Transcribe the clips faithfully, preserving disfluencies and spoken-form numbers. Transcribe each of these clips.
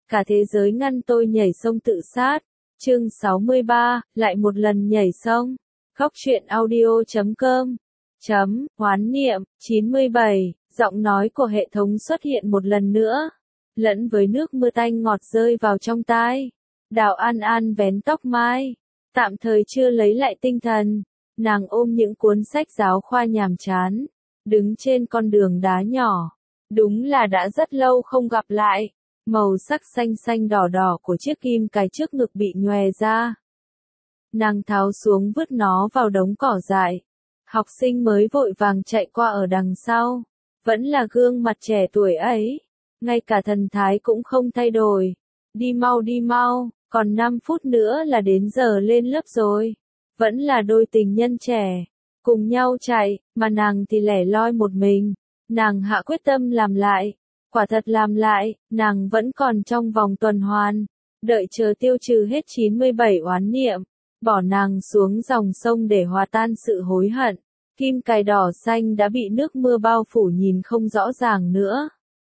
cả thế giới ngăn tôi nhảy sông tự sát. Chương sáu mươi ba, lại một lần nhảy sông. Góc truyện audio chấm com. Chấm, hoán niệm, chín mươi bảy, giọng nói của hệ thống xuất hiện một lần nữa, lẫn với nước mưa tanh ngọt rơi vào trong tai. Đào An An vén tóc mai, tạm thời chưa lấy lại tinh thần, nàng ôm những cuốn sách giáo khoa nhàm chán, đứng trên con đường đá nhỏ. Đúng là đã rất lâu không gặp lại. Màu sắc xanh xanh đỏ đỏ của chiếc kim cài trước ngực bị nhòe ra. Nàng tháo xuống vứt nó vào đống cỏ dại. Học sinh mới vội vàng chạy qua ở đằng sau. Vẫn là gương mặt trẻ tuổi ấy. Ngay cả thần thái cũng không thay đổi. Đi mau đi mau, còn năm phút nữa là đến giờ lên lớp rồi. Vẫn là đôi tình nhân trẻ. Cùng nhau chạy, mà nàng thì lẻ loi một mình. Nàng hạ quyết tâm làm lại. Quả thật làm lại, nàng vẫn còn trong vòng tuần hoàn, đợi chờ tiêu trừ hết chín mươi bảy oán niệm, bỏ nàng xuống dòng sông để hòa tan sự hối hận. Kim cài đỏ xanh đã bị nước mưa bao phủ nhìn không rõ ràng nữa.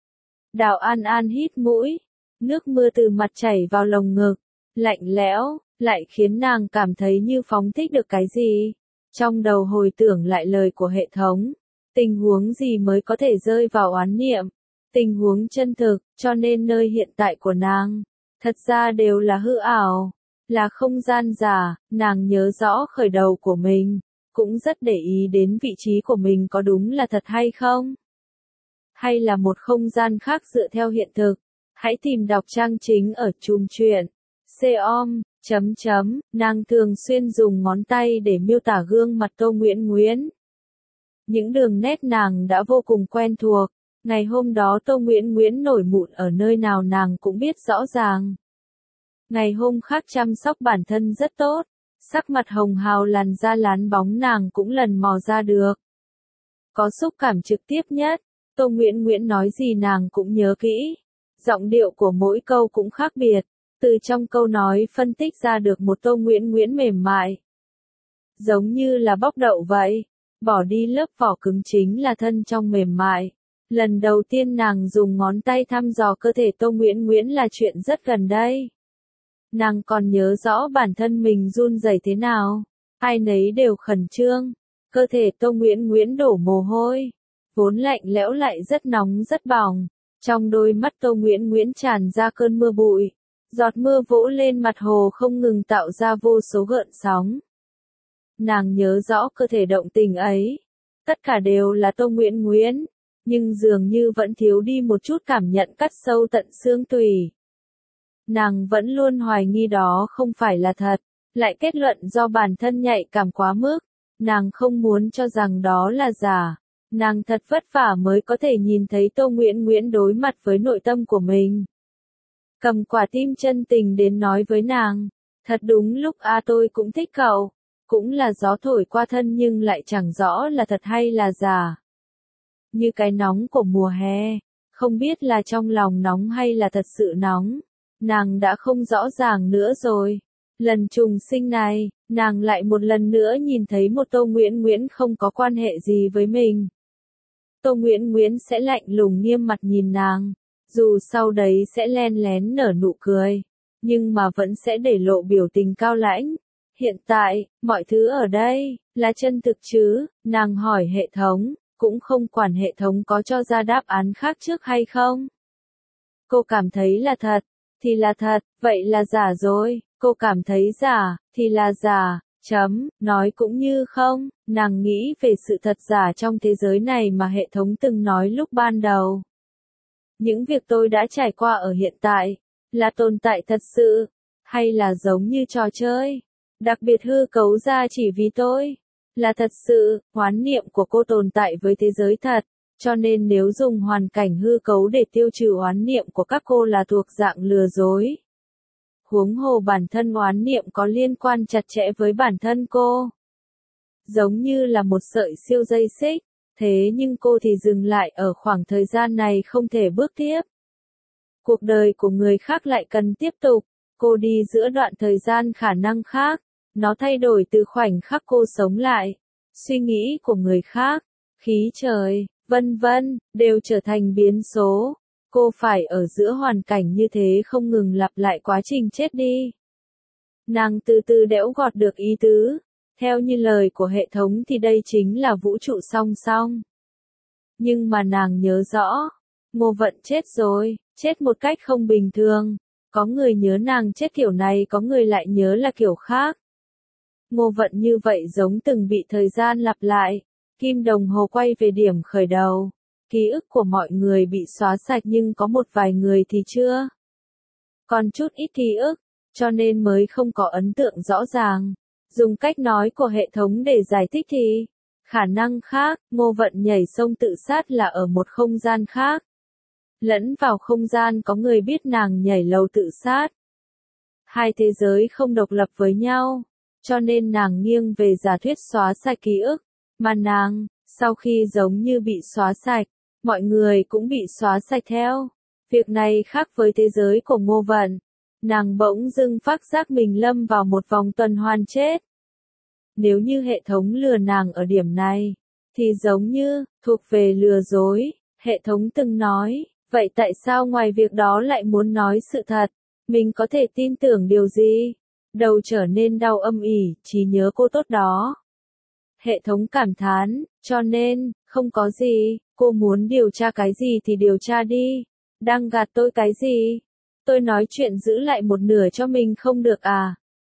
Đào An An hít mũi, nước mưa từ mặt chảy vào lồng ngực, lạnh lẽo, lại khiến nàng cảm thấy như phóng thích được cái gì. Trong đầu hồi tưởng lại lời của hệ thống, tình huống gì mới có thể rơi vào oán niệm. Tình huống chân thực, cho nên nơi hiện tại của nàng, thật ra đều là hư ảo, là không gian giả. Nàng nhớ rõ khởi đầu của mình, cũng rất để ý đến vị trí của mình có đúng là thật hay không. Hay là một không gian khác dựa theo hiện thực. Hãy tìm đọc trang chính ở chùm truyện. Com, chấm chấm, nàng thường xuyên dùng ngón tay để miêu tả gương mặt Tô Nguyễn Nguyễn. Những đường nét nàng đã vô cùng quen thuộc. Ngày hôm đó Tô Nguyễn Nguyễn nổi mụn ở nơi nào nàng cũng biết rõ ràng. Ngày hôm khác chăm sóc bản thân rất tốt, sắc mặt hồng hào làn da lán bóng nàng cũng lần mò ra được. Có xúc cảm trực tiếp nhất, Tô Nguyễn Nguyễn nói gì nàng cũng nhớ kỹ. Giọng điệu của mỗi câu cũng khác biệt, từ trong câu nói phân tích ra được một Tô Nguyễn Nguyễn mềm mại. Giống như là bóc đậu vậy, bỏ đi lớp vỏ cứng chính là thân trong mềm mại. Lần đầu tiên nàng dùng ngón tay thăm dò cơ thể Tô Nguyễn Nguyễn là chuyện rất gần đây. Nàng còn nhớ rõ bản thân mình run rẩy thế nào. Ai nấy đều khẩn trương. Cơ thể Tô Nguyễn Nguyễn đổ mồ hôi. Vốn lạnh lẽo lại rất nóng rất bỏng. Trong đôi mắt Tô Nguyễn Nguyễn tràn ra cơn mưa bụi. Giọt mưa vỗ lên mặt hồ không ngừng tạo ra vô số gợn sóng. Nàng nhớ rõ cơ thể động tình ấy. Tất cả đều là Tô Nguyễn Nguyễn. Nhưng dường như vẫn thiếu đi một chút cảm nhận cắt sâu tận xương tủy. Nàng vẫn luôn hoài nghi đó không phải là thật, lại kết luận do bản thân nhạy cảm quá mức. Nàng không muốn cho rằng đó là giả. Nàng thật vất vả mới có thể nhìn thấy Tô Nguyễn Nguyễn đối mặt với nội tâm của mình. Cầm quả tim chân tình đến nói với nàng, thật đúng lúc a tôi cũng thích cậu, cũng là gió thổi qua thân nhưng lại chẳng rõ là thật hay là giả. Như cái nóng của mùa hè, không biết là trong lòng nóng hay là thật sự nóng, nàng đã không rõ ràng nữa rồi. Lần trùng sinh này, nàng lại một lần nữa nhìn thấy một Tô Nguyễn Nguyễn không có quan hệ gì với mình. Tô Nguyễn Nguyễn sẽ lạnh lùng nghiêm mặt nhìn nàng, dù sau đấy sẽ len lén nở nụ cười, nhưng mà vẫn sẽ để lộ biểu tình cao lãnh. Hiện tại, mọi thứ ở đây, là chân thực chứ, nàng hỏi hệ thống. Cũng không quản hệ thống có cho ra đáp án khác trước hay không. Cô cảm thấy là thật, thì là thật, vậy là giả rồi. Cô cảm thấy giả, thì là giả, chấm, nói cũng như không. Nàng nghĩ về sự thật giả trong thế giới này mà hệ thống từng nói lúc ban đầu. Những việc tôi đã trải qua ở hiện tại, là tồn tại thật sự, hay là giống như trò chơi, đặc biệt hư cấu ra chỉ vì tôi. Là thật sự, hoán niệm của cô tồn tại với thế giới thật, cho nên nếu dùng hoàn cảnh hư cấu để tiêu trừ oán niệm của các cô là thuộc dạng lừa dối. Huống hồ bản thân oán niệm có liên quan chặt chẽ với bản thân cô. Giống như là một sợi siêu dây xích, thế nhưng cô thì dừng lại ở khoảng thời gian này không thể bước tiếp. Cuộc đời của người khác lại cần tiếp tục, cô đi giữa đoạn thời gian khả năng khác. Nó thay đổi từ khoảnh khắc cô sống lại. Suy nghĩ của người khác, khí trời, vân vân, đều trở thành biến số. cô phải ở giữa hoàn cảnh như thế không ngừng lặp lại quá trình chết đi. Nàng từ từ đẽo gọt được ý tứ. Theo như lời của hệ thống thì đây chính là vũ trụ song song. Nhưng mà nàng nhớ rõ, Ngô Vận chết rồi, chết một cách không bình thường. Có người nhớ nàng chết kiểu này, có người lại nhớ là kiểu khác. Ngô Vận như vậy giống từng bị thời gian lặp lại. Kim đồng hồ quay về điểm khởi đầu. Ký ức của mọi người bị xóa sạch nhưng có một vài người thì chưa. Còn chút ít ký ức, cho nên mới không có ấn tượng rõ ràng. Dùng cách nói của hệ thống để giải thích thì, khả năng khác, Ngô Vận nhảy sông tự sát là ở một không gian khác. Lẫn vào không gian có người biết nàng nhảy lầu tự sát. Hai thế giới không độc lập với nhau, cho nên nàng nghiêng về giả thuyết xóa sạch ký ức, mà nàng, sau khi giống như bị xóa sạch, mọi người cũng bị xóa sạch theo. Việc này khác với thế giới của Ngô Vận. Nàng bỗng dưng phát giác mình lâm vào một vòng tuần hoàn chết. Nếu như hệ thống lừa nàng ở điểm này, thì giống như, thuộc về lừa dối, hệ thống từng nói, vậy tại sao ngoài việc đó lại muốn nói sự thật, mình có thể tin tưởng điều gì? Đầu trở nên đau âm ỉ, trí nhớ cô tốt đó. Hệ thống cảm thán, cho nên, không có gì, cô muốn điều tra cái gì thì điều tra đi, đang gạt tôi cái gì? Tôi nói chuyện giữ lại một nửa cho mình không được à?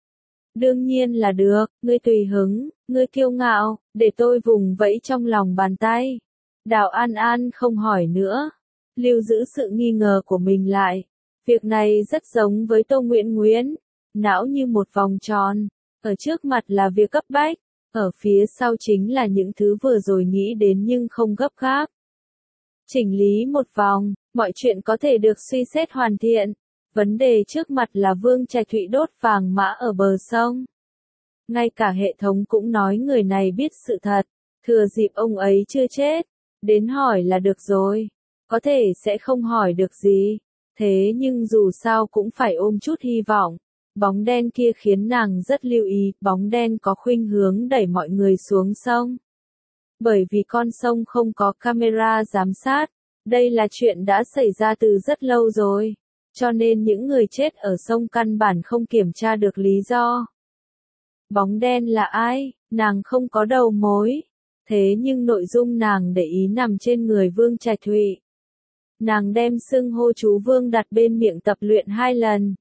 Đương nhiên là được, ngươi tùy hứng, ngươi kiêu ngạo, để tôi vùng vẫy trong lòng bàn tay. Đào An An không hỏi nữa, lưu giữ sự nghi ngờ của mình lại. Việc này rất giống với Tô Nguyễn Nguyễn, não như một vòng tròn, ở trước mặt là việc cấp bách, ở phía sau chính là những thứ vừa rồi nghĩ đến nhưng không gấp gáp. Chỉnh lý một vòng, mọi chuyện có thể được suy xét hoàn thiện. Vấn đề trước mặt là Vương Trạch Thụy đốt vàng mã ở bờ sông. Ngay cả hệ thống cũng nói người này biết sự thật, thừa dịp ông ấy chưa chết, đến hỏi là được rồi. Có thể sẽ không hỏi được gì, thế nhưng dù sao cũng phải ôm chút hy vọng. Bóng đen kia khiến nàng rất lưu ý, bóng đen có khuynh hướng đẩy mọi người xuống sông. Bởi vì con sông không có camera giám sát, đây là chuyện đã xảy ra từ rất lâu rồi. Cho nên những người chết ở sông căn bản không kiểm tra được lý do. Bóng đen là ai? Nàng không có đầu mối. Thế nhưng nội dung nàng để ý nằm trên người Vương Trạch Thụy. Nàng đem xưng hô chú Vương đặt bên miệng tập luyện hai lần.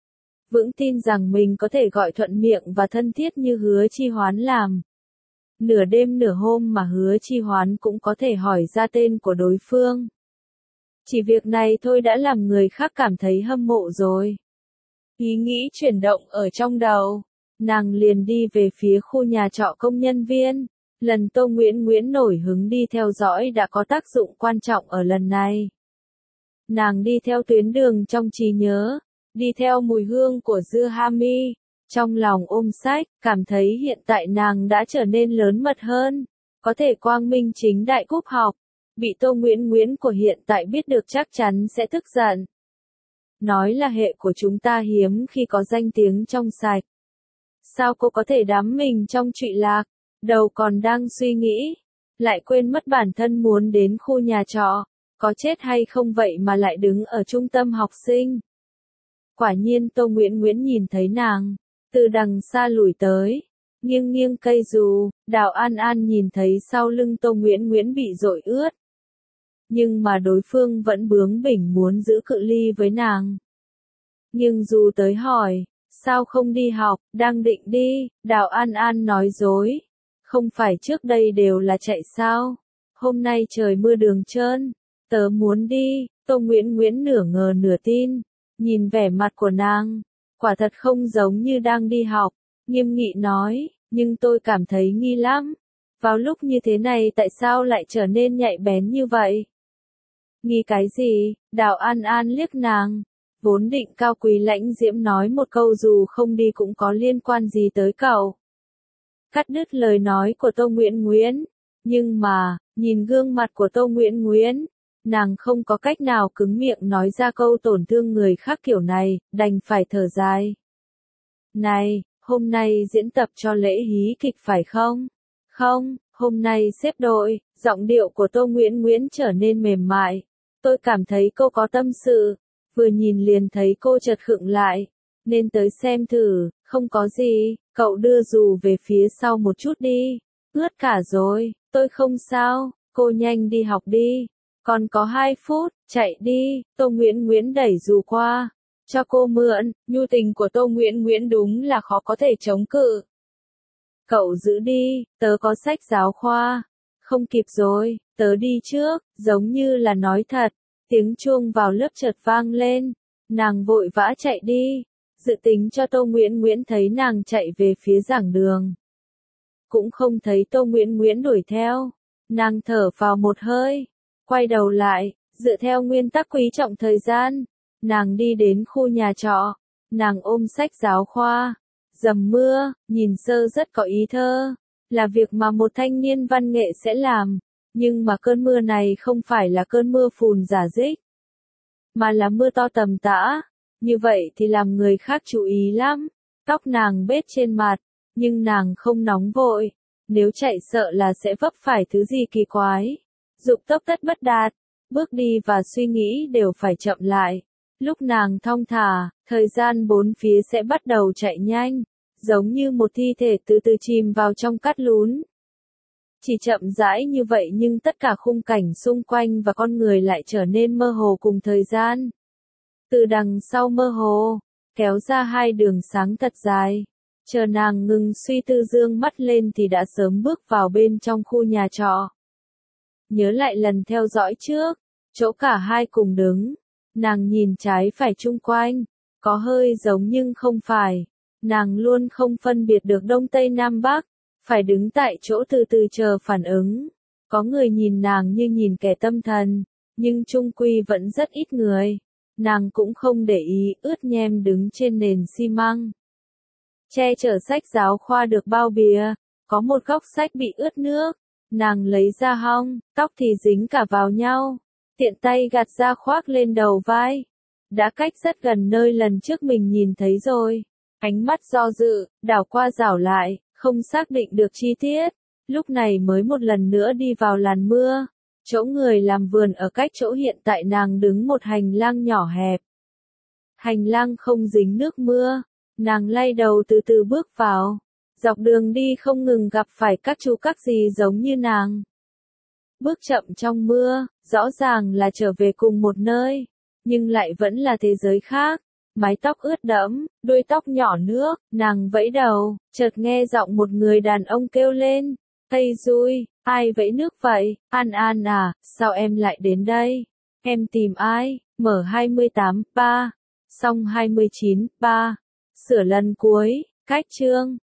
Vững tin rằng mình có thể gọi thuận miệng và thân thiết như Hứa Chi Hoán làm. Nửa đêm nửa hôm mà Hứa Chi Hoán cũng có thể hỏi ra tên của đối phương. Chỉ việc này thôi đã làm người khác cảm thấy hâm mộ rồi. Ý nghĩ chuyển động ở trong đầu, nàng liền đi về phía khu nhà trọ công nhân viên. Lần Tô Nguyễn Nguyễn nổi hứng đi theo dõi đã có tác dụng quan trọng ở lần này. Nàng đi theo tuyến đường trong trí nhớ, đi theo mùi hương của dưa hami, trong lòng ôm sách, cảm thấy hiện tại nàng đã trở nên lớn mật hơn, có thể quang minh chính đại cúp học. Bị Tô Nguyễn Nguyễn của hiện tại biết được chắc chắn sẽ tức giận. Nói là hệ của chúng ta hiếm khi có danh tiếng trong sạch. Sao cô có thể đắm mình trong trụy lạc, đầu còn đang suy nghĩ, lại quên mất bản thân muốn đến khu nhà trọ, có chết hay không vậy mà lại đứng ở trung tâm học sinh. Quả nhiên Tô Nguyễn Nguyễn nhìn thấy nàng, từ đằng xa lùi tới, nghiêng nghiêng cây dù, Đào An An nhìn thấy sau lưng Tô Nguyễn Nguyễn bị dội ướt. Nhưng mà đối phương vẫn bướng bỉnh muốn giữ cự ly với nàng. Nhưng dù tới hỏi, sao không đi học, đang định đi, Đào An An nói dối. Không phải trước đây đều là chạy sao? Hôm nay trời mưa đường trơn, tớ muốn đi, Tô Nguyễn Nguyễn nửa ngờ nửa tin, nhìn vẻ mặt của nàng, quả thật không giống như đang đi học, nghiêm nghị nói, nhưng tôi cảm thấy nghi lắm. Vào lúc như thế này tại sao lại trở nên nhạy bén như vậy? Nghi cái gì? Đào An An liếc nàng, vốn định cao quý lãnh diễm nói một câu dù không đi cũng có liên quan gì tới cậu. Cắt đứt lời nói của Tô Nguyễn Nguyễn, nhưng mà, nhìn gương mặt của Tô Nguyễn Nguyễn, nàng không có cách nào cứng miệng nói ra câu tổn thương người khác kiểu này, đành phải thở dài. Này, hôm nay diễn tập cho lễ hí kịch phải không? Không, hôm nay xếp đội, giọng điệu của Tô Nguyễn Nguyễn trở nên mềm mại. Tôi cảm thấy cô có tâm sự, vừa nhìn liền thấy cô chợt khựng lại, nên tới xem thử, không có gì, cậu đưa dù về phía sau một chút đi, ướt cả rồi, tôi không sao, cô nhanh đi học đi, còn có hai phút, chạy đi, Tô Nguyễn Nguyễn đẩy dù qua, cho cô mượn, nhu tình của Tô Nguyễn Nguyễn đúng là khó có thể chống cự. Cậu giữ đi, tớ có sách giáo khoa. Không kịp rồi, tớ đi trước, giống như là nói thật. Tiếng chuông vào lớp chợt vang lên, nàng vội vã chạy đi, dự tính cho Tô Nguyễn Nguyễn thấy nàng chạy về phía giảng đường. Cũng không thấy Tô Nguyễn Nguyễn đuổi theo, nàng thở vào một hơi, quay đầu lại, dựa theo nguyên tắc quý trọng thời gian, nàng đi đến khu nhà trọ, nàng ôm sách giáo khoa, dầm mưa, nhìn sơ rất có ý thơ, là việc mà một thanh niên văn nghệ sẽ làm, nhưng mà cơn mưa này không phải là cơn mưa phùn rả rích, mà là mưa to tầm tã, như vậy thì làm người khác chú ý lắm. Tóc nàng bết trên mặt, nhưng nàng không nóng vội, nếu chạy sợ là sẽ vấp phải thứ gì kỳ quái. Dục tốc tất bất đạt, bước đi và suy nghĩ đều phải chậm lại. Lúc nàng thong thả, thời gian bốn phía sẽ bắt đầu chạy nhanh, giống như một thi thể từ từ chìm vào trong cát lún. Chỉ chậm rãi như vậy nhưng tất cả khung cảnh xung quanh và con người lại trở nên mơ hồ cùng thời gian. Từ đằng sau mơ hồ, kéo ra hai đường sáng thật dài. Chờ nàng ngừng suy tư dương mắt lên thì đã sớm bước vào bên trong khu nhà trọ. Nhớ lại lần theo dõi trước, chỗ cả hai cùng đứng. Nàng nhìn trái phải chung quanh, có hơi giống nhưng không phải. Nàng luôn không phân biệt được đông tây nam bắc, phải đứng tại chỗ từ từ chờ phản ứng. Có người nhìn nàng như nhìn kẻ tâm thần, nhưng chung quy vẫn rất ít người. Nàng cũng không để ý, ướt nhem đứng trên nền xi măng. Che chở sách giáo khoa được bao bìa, có một góc sách bị ướt nước. Nàng lấy ra hong, tóc thì dính cả vào nhau. Tiện tay gạt ra khoác lên đầu vai. Đã cách rất gần nơi lần trước mình nhìn thấy rồi. Ánh mắt do dự, đảo qua đảo lại, không xác định được chi tiết. Lúc này mới một lần nữa đi vào làn mưa. Chỗ người làm vườn ở cách chỗ hiện tại nàng đứng một hành lang nhỏ hẹp. Hành lang không dính nước mưa. Nàng lay đầu từ từ bước vào. Dọc đường đi không ngừng gặp phải các chú các dì giống như nàng. Bước chậm trong mưa, rõ ràng là trở về cùng một nơi, nhưng lại vẫn là thế giới khác. Mái tóc ướt đẫm, đuôi tóc nhỏ nước, nàng vẫy đầu, chợt nghe giọng một người đàn ông kêu lên. Ây dui, ai vẫy nước vậy? An An à, sao em lại đến đây? Em tìm ai? Mở hai mươi tám, ba. Xong hai mươi chín, ba. Sửa lần cuối, cách chương.